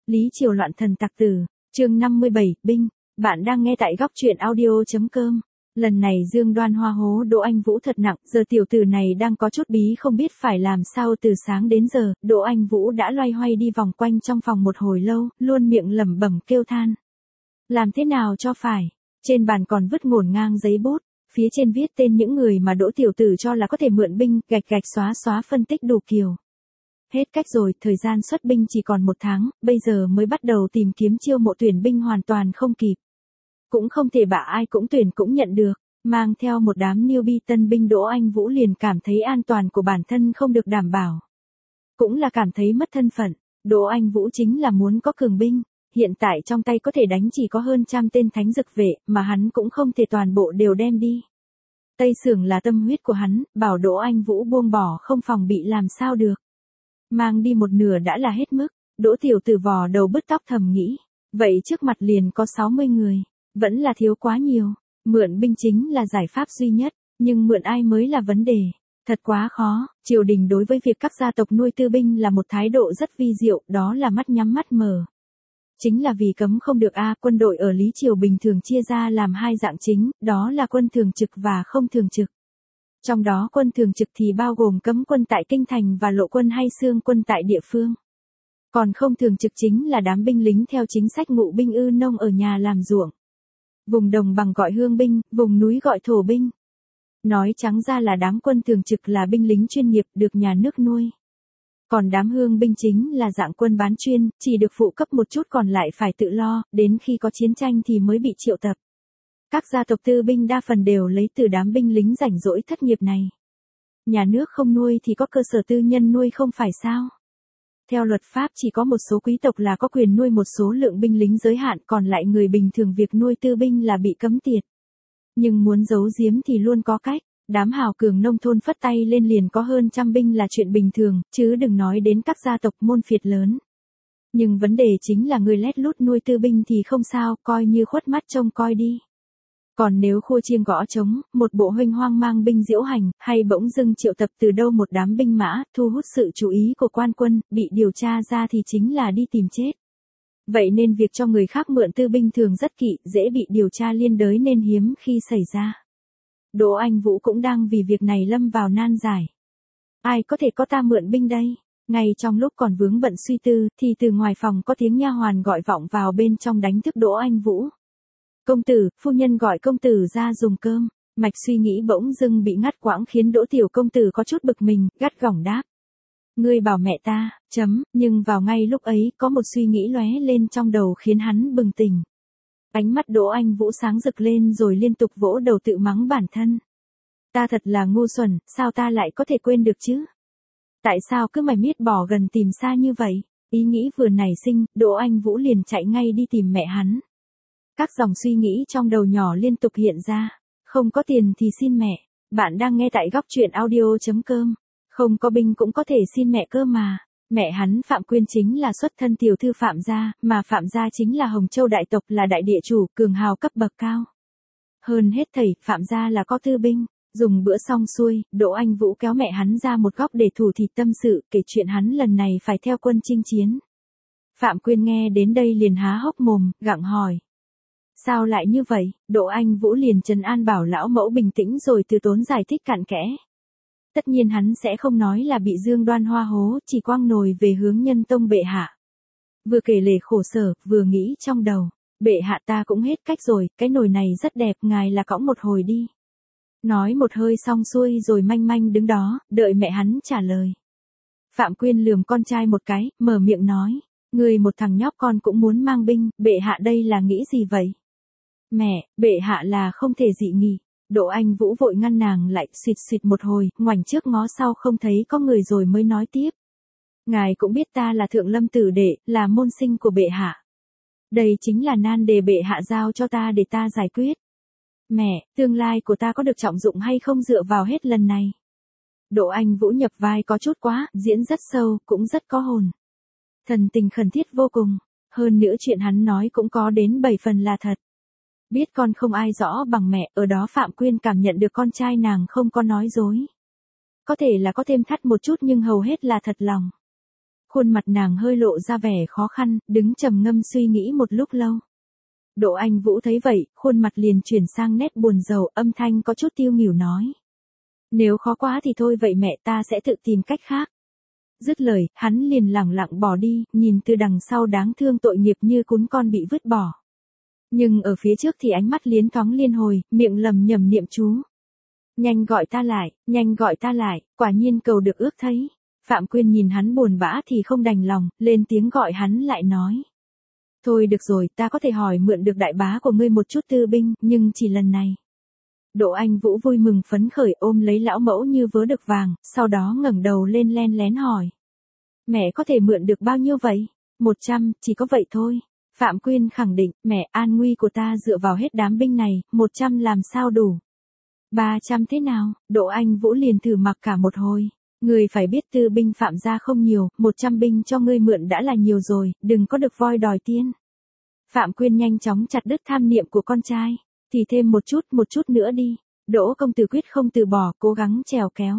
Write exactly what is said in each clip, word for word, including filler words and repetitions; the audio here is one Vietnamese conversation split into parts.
Lý Triều loạn thần tặc tử, chương năm mươi bảy, binh, bạn đang nghe tại góc truyện audio.com. Lần này Dương Đoan Hoa hố Đỗ Anh Vũ thật nặng, giờ tiểu tử này đang có chút bí không biết phải làm sao từ sáng đến giờ, Đỗ Anh Vũ đã loay hoay đi vòng quanh trong phòng một hồi lâu, luôn miệng lẩm bẩm kêu than. Làm thế nào cho phải? Trên bàn còn vứt ngổn ngang giấy bút, phía trên viết tên những người mà Đỗ tiểu tử cho là có thể mượn binh, gạch gạch xóa xóa phân tích đủ kiểu. Hết cách rồi, thời gian xuất binh chỉ còn một tháng, bây giờ mới bắt đầu tìm kiếm chiêu mộ tuyển binh hoàn toàn không kịp. Cũng không thể bảo ai cũng tuyển cũng nhận được, mang theo một đám newbie tân binh Đỗ Anh Vũ liền cảm thấy an toàn của bản thân không được đảm bảo. Cũng là cảm thấy mất thân phận, Đỗ Anh Vũ chính là muốn có cường binh, hiện tại trong tay có thể đánh chỉ có hơn trăm tên thánh dực vệ, mà hắn cũng không thể toàn bộ đều đem đi. Tây Sưởng là tâm huyết của hắn, bảo Đỗ Anh Vũ buông bỏ không phòng bị làm sao được. Mang đi một nửa đã là hết mức, Đỗ tiểu tử vò đầu bứt tóc thầm nghĩ, vậy trước mặt liền có sáu mươi người, vẫn là thiếu quá nhiều, mượn binh chính là giải pháp duy nhất, nhưng mượn ai mới là vấn đề, thật quá khó, triều đình đối với việc các gia tộc nuôi tư binh là một thái độ rất vi diệu, đó là mắt nhắm mắt mở. Chính là vì cấm không được a, quân đội ở Lý Triều bình thường chia ra làm hai dạng chính, đó là quân thường trực và không thường trực. Trong đó quân thường trực thì bao gồm cấm quân tại kinh thành và lộ quân hay xương quân tại địa phương. Còn không thường trực chính là đám binh lính theo chính sách ngụ binh ư nông ở nhà làm ruộng. Vùng đồng bằng gọi hương binh, vùng núi gọi thổ binh. Nói trắng ra là đám quân thường trực là binh lính chuyên nghiệp được nhà nước nuôi. Còn đám hương binh chính là dạng quân bán chuyên, chỉ được phụ cấp một chút còn lại phải tự lo, đến khi có chiến tranh thì mới bị triệu tập. Các gia tộc tư binh đa phần đều lấy từ đám binh lính rảnh rỗi thất nghiệp này. Nhà nước không nuôi thì có cơ sở tư nhân nuôi không phải sao? Theo luật pháp chỉ có một số quý tộc là có quyền nuôi một số lượng binh lính giới hạn, còn lại người bình thường việc nuôi tư binh là bị cấm tiệt. Nhưng muốn giấu giếm thì luôn có cách, đám hào cường nông thôn phất tay lên liền có hơn trăm binh là chuyện bình thường, chứ đừng nói đến các gia tộc môn phiệt lớn. Nhưng vấn đề chính là người lét lút nuôi tư binh thì không sao, coi như khuất mắt trông coi đi. Còn nếu khua chiêng gõ trống, một bộ huênh hoang mang binh diễu hành, hay bỗng dưng triệu tập từ đâu một đám binh mã, thu hút sự chú ý của quan quân, bị điều tra ra thì chính là đi tìm chết. Vậy nên việc cho người khác mượn tư binh thường rất kỵ, dễ bị điều tra liên đới nên hiếm khi xảy ra. Đỗ Anh Vũ cũng đang vì việc này lâm vào nan giải. Ai có thể có ta mượn binh đây? Ngay trong lúc còn vướng bận suy tư, thì từ ngoài phòng có tiếng nha hoàn gọi vọng vào bên trong đánh thức Đỗ Anh Vũ. Công tử, phu nhân gọi công tử ra dùng cơm. Mạch suy nghĩ bỗng dưng bị ngắt quãng khiến Đỗ tiểu công tử có chút bực mình, gắt gỏng đáp. Ngươi bảo mẹ ta, chấm, nhưng vào ngay lúc ấy có một suy nghĩ lóe lên trong đầu khiến hắn bừng tỉnh. Ánh mắt Đỗ Anh Vũ sáng rực lên rồi liên tục vỗ đầu tự mắng bản thân. Ta thật là ngu xuẩn, sao ta lại có thể quên được chứ? Tại sao cứ mải miết bỏ gần tìm xa như vậy? Ý nghĩ vừa nảy sinh, Đỗ Anh Vũ liền chạy ngay đi tìm mẹ hắn. Các dòng suy nghĩ trong đầu nhỏ liên tục hiện ra. Không có tiền thì xin mẹ. Bạn đang nghe tại góc truyện audio.com. Không có binh cũng có thể xin mẹ cơ mà. Mẹ hắn Phạm Quyên chính là xuất thân tiểu thư Phạm gia, mà Phạm gia chính là Hồng Châu đại tộc, là đại địa chủ, cường hào cấp bậc cao. Hơn hết thảy, Phạm gia là có tư binh. Dùng bữa xong xuôi, Đỗ Anh Vũ kéo mẹ hắn ra một góc để thủ thỉ tâm sự, kể chuyện hắn lần này phải theo quân chinh chiến. Phạm Quyên nghe đến đây liền há hốc mồm, gặng hỏi. Sao lại như vậy? Đỗ Anh Vũ liền trấn an bảo lão mẫu bình tĩnh rồi từ tốn giải thích cặn kẽ. Tất nhiên hắn sẽ không nói là bị Dương Đoan Hoa hố, chỉ quăng nồi về hướng Nhân Tông bệ hạ. Vừa kể lể khổ sở, vừa nghĩ trong đầu, bệ hạ ta cũng hết cách rồi, cái nồi này rất đẹp, ngài là cõng một hồi đi. Nói một hơi xong xuôi rồi manh manh đứng đó, đợi mẹ hắn trả lời. Phạm Quyên lườm con trai một cái, mở miệng nói, người một thằng nhóc con cũng muốn mang binh, bệ hạ đây là nghĩ gì vậy? Mẹ, bệ hạ là không thể dị nghị. Đỗ Anh Vũ vội ngăn nàng lại, xịt xịt một hồi, ngoảnh trước ngó sau không thấy có người rồi mới nói tiếp. Ngài cũng biết ta là thượng lâm tử đệ, là môn sinh của bệ hạ. Đây chính là nan đề bệ hạ giao cho ta để ta giải quyết. Mẹ, tương lai của ta có được trọng dụng hay không dựa vào hết lần này. Đỗ Anh Vũ nhập vai có chút quá, diễn rất sâu, cũng rất có hồn. Thần tình khẩn thiết vô cùng, hơn nữa chuyện hắn nói cũng có đến bảy phần là thật. Biết con không ai rõ bằng mẹ, ở đó Phạm Quyên cảm nhận được con trai nàng không có nói dối. Có thể là có thêm thắt một chút nhưng hầu hết là thật lòng. Khuôn mặt nàng hơi lộ ra vẻ khó khăn, đứng trầm ngâm suy nghĩ một lúc lâu. Đỗ Anh Vũ thấy vậy, khuôn mặt liền chuyển sang nét buồn rầu, âm thanh có chút tiêu nghỉu nói. Nếu khó quá thì thôi vậy mẹ, ta sẽ tự tìm cách khác. Dứt lời, hắn liền lẳng lặng bỏ đi, nhìn từ đằng sau đáng thương tội nghiệp như cún con bị vứt bỏ. Nhưng ở phía trước thì ánh mắt liến thoáng liên hồi, miệng lầm nhầm niệm chú. Nhanh gọi ta lại, nhanh gọi ta lại, quả nhiên cầu được ước thấy. Phạm Quyên nhìn hắn buồn bã thì không đành lòng, lên tiếng gọi hắn lại nói. Thôi được rồi, ta có thể hỏi mượn được đại bá của ngươi một chút tư binh, nhưng chỉ lần này. Đỗ Anh Vũ vui mừng phấn khởi ôm lấy lão mẫu như vớ được vàng, sau đó ngẩng đầu lên len lén hỏi. Mẹ có thể mượn được bao nhiêu vậy? Một trăm, chỉ có vậy thôi. Phạm Quyên khẳng định, mẹ, an nguy của ta dựa vào hết đám binh này, một trăm làm sao đủ? Ba trăm thế nào? Đỗ Anh Vũ liền thử mặc cả một hồi. Ngươi phải biết tư binh Phạm gia không nhiều, một trăm binh cho ngươi mượn đã là nhiều rồi, đừng có được voi đòi tiên. Phạm Quyên nhanh chóng chặt đứt tham niệm của con trai. Thì thêm một chút, một chút nữa đi. Đỗ công tử quyết không từ bỏ, cố gắng trèo kéo.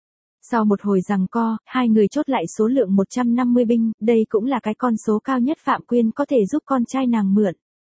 Sau một hồi giằng co, hai người chốt lại số lượng một trăm năm mươi binh, đây cũng là cái con số cao nhất Phạm Quyên có thể giúp con trai nàng mượn.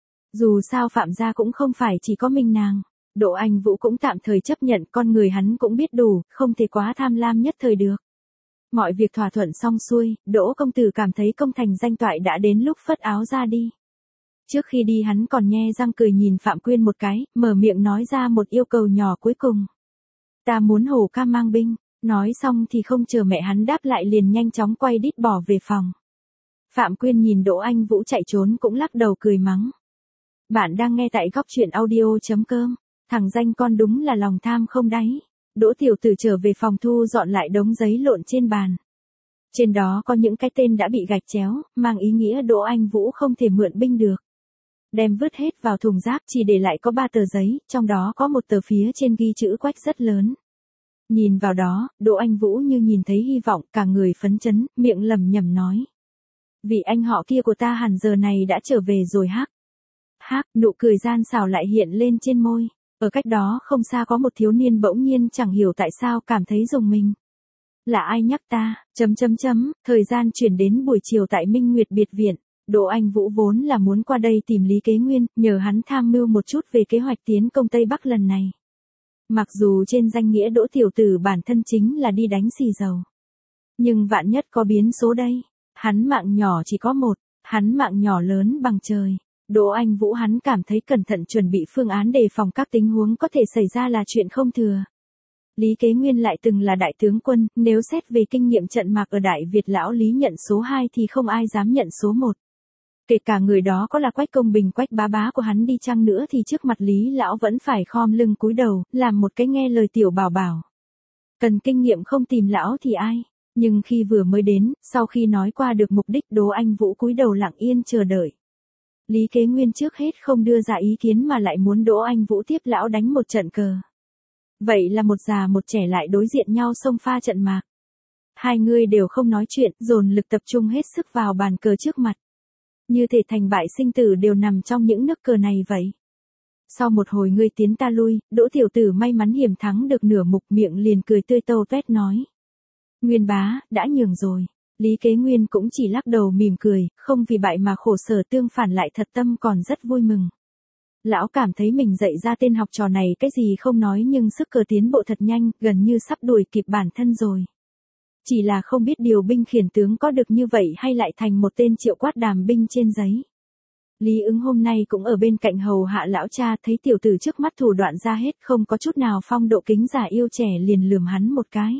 Dù sao Phạm gia cũng không phải chỉ có mình nàng. Đỗ Anh Vũ cũng tạm thời chấp nhận, con người hắn cũng biết đủ, không thể quá tham lam nhất thời được. Mọi việc thỏa thuận xong xuôi, Đỗ công tử cảm thấy công thành danh toại đã đến lúc phất áo ra đi. Trước khi đi hắn còn nhe răng cười nhìn Phạm Quyên một cái, mở miệng nói ra một yêu cầu nhỏ cuối cùng. Ta muốn Hổ ca mang binh. Nói xong thì không chờ mẹ hắn đáp lại liền nhanh chóng quay đít bỏ về phòng. Phạm Quyên nhìn Đỗ Anh Vũ chạy trốn cũng lắc đầu cười mắng. Bạn đang nghe tại góc truyện audio chấm com. Thằng danh con đúng là lòng tham không đáy. Đỗ tiểu tử trở về phòng thu dọn lại đống giấy lộn trên bàn. Trên đó có những cái tên đã bị gạch chéo, mang ý nghĩa Đỗ Anh Vũ không thể mượn binh được. Đem vứt hết vào thùng rác, chỉ để lại có ba tờ giấy, trong đó có một tờ phía trên ghi chữ quách rất lớn. Nhìn vào đó, Đỗ Anh Vũ như nhìn thấy hy vọng, cả người phấn chấn, miệng lẩm nhẩm nói. Vị anh họ kia của ta hẳn giờ này đã trở về rồi hắc. Hắc, nụ cười gian xảo lại hiện lên trên môi. Ở cách đó không xa có một thiếu niên bỗng nhiên chẳng hiểu tại sao cảm thấy rùng mình. Là ai nhắc ta, chấm chấm chấm, thời gian chuyển đến buổi chiều tại Minh Nguyệt Biệt Viện. Đỗ Anh Vũ vốn là muốn qua đây tìm Lý Kế Nguyên, nhờ hắn tham mưu một chút về kế hoạch tiến công Tây Bắc lần này. Mặc dù trên danh nghĩa Đỗ tiểu tử bản thân chính là đi đánh xì dầu. Nhưng vạn nhất có biến số đây. Hắn mạng nhỏ chỉ có một, hắn mạng nhỏ lớn bằng trời. Đỗ Anh Vũ hắn cảm thấy cẩn thận chuẩn bị phương án đề phòng các tình huống có thể xảy ra là chuyện không thừa. Lý Kế Nguyên lại từng là đại tướng quân, nếu xét về kinh nghiệm trận mạc ở Đại Việt lão Lý nhận số hai thì không ai dám nhận số một. Kể cả người đó có là Quách Công Bình Quách bá bá của hắn đi chăng nữa thì trước mặt Lý lão vẫn phải khom lưng cúi đầu, làm một cái nghe lời tiểu bảo bảo. Cần kinh nghiệm không tìm lão thì ai? Nhưng khi vừa mới đến, sau khi nói qua được mục đích Đỗ Anh Vũ cúi đầu lặng yên chờ đợi. Lý Kế Nguyên trước hết không đưa ra ý kiến mà lại muốn Đỗ Anh Vũ tiếp lão đánh một trận cờ. Vậy là một già một trẻ lại đối diện nhau xông pha trận mạc. Hai người đều không nói chuyện, dồn lực tập trung hết sức vào bàn cờ trước mặt. Như thể thành bại sinh tử đều nằm trong những nước cờ này vậy. Sau một hồi ngươi tiến ta lui, Đỗ tiểu tử may mắn hiểm thắng được nửa mục, miệng liền cười tươi tâu tuét nói. Nguyên bá, đã nhường rồi. Lý Kế Nguyên cũng chỉ lắc đầu mỉm cười, không vì bại mà khổ sở, tương phản lại thật tâm còn rất vui mừng. Lão cảm thấy mình dạy ra tên học trò này cái gì không nói nhưng sức cờ tiến bộ thật nhanh, gần như sắp đuổi kịp bản thân rồi. Chỉ là không biết điều binh khiển tướng có được như vậy hay lại thành một tên triệu quát đàm binh trên giấy. Lý Ứng hôm nay cũng ở bên cạnh hầu hạ lão cha, thấy tiểu tử trước mắt thủ đoạn ra hết, không có chút nào phong độ kính già yêu trẻ, liền lườm hắn một cái.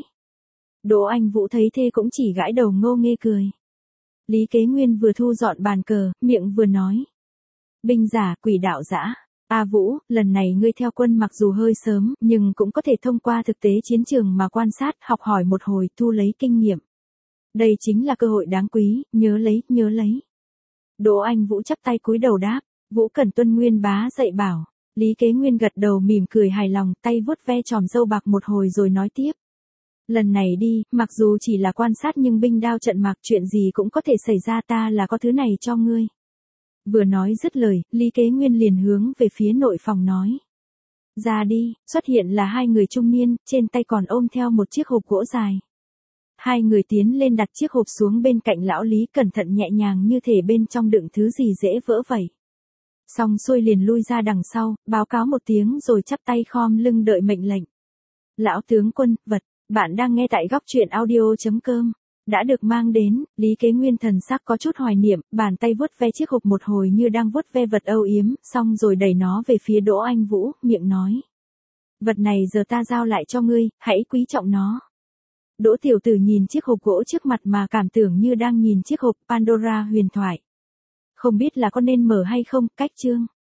Đỗ Anh Vũ thấy thế cũng chỉ gãi đầu ngô nghê cười. Lý Kế Nguyên vừa thu dọn bàn cờ, miệng vừa nói. Binh giả quỷ đạo dã. A Vũ, lần này ngươi theo quân mặc dù hơi sớm, nhưng cũng có thể thông qua thực tế chiến trường mà quan sát, học hỏi một hồi, thu lấy kinh nghiệm. Đây chính là cơ hội đáng quý, nhớ lấy, nhớ lấy. Đỗ Anh Vũ chắp tay cúi đầu đáp, Vũ cần tuân Nguyên bá dạy bảo. Lý Kế Nguyên gật đầu mỉm cười hài lòng, tay vuốt ve tròm râu bạc một hồi rồi nói tiếp. Lần này đi, mặc dù chỉ là quan sát nhưng binh đao trận mạc chuyện gì cũng có thể xảy ra, ta là có thứ này cho ngươi. Vừa nói dứt lời, Lý Kế Nguyên liền hướng về phía nội phòng nói. Ra đi, xuất hiện là hai người trung niên, trên tay còn ôm theo một chiếc hộp gỗ dài. Hai người tiến lên đặt chiếc hộp xuống bên cạnh lão Lý, cẩn thận nhẹ nhàng như thể bên trong đựng thứ gì dễ vỡ vậy. Xong xuôi liền lui ra đằng sau, báo cáo một tiếng rồi chắp tay khom lưng đợi mệnh lệnh. Lão tướng quân, vật, bạn đang nghe tại góc truyện audio.com. Đã được mang đến, Lý Kế Nguyên thần sắc có chút hoài niệm, bàn tay vuốt ve chiếc hộp một hồi như đang vuốt ve vật âu yếm, xong rồi đẩy nó về phía Đỗ Anh Vũ, miệng nói. Vật này giờ ta giao lại cho ngươi, hãy quý trọng nó. Đỗ tiểu tử nhìn chiếc hộp gỗ trước mặt mà cảm tưởng như đang nhìn chiếc hộp Pandora huyền thoại. Không biết là có nên mở hay không, cách chương.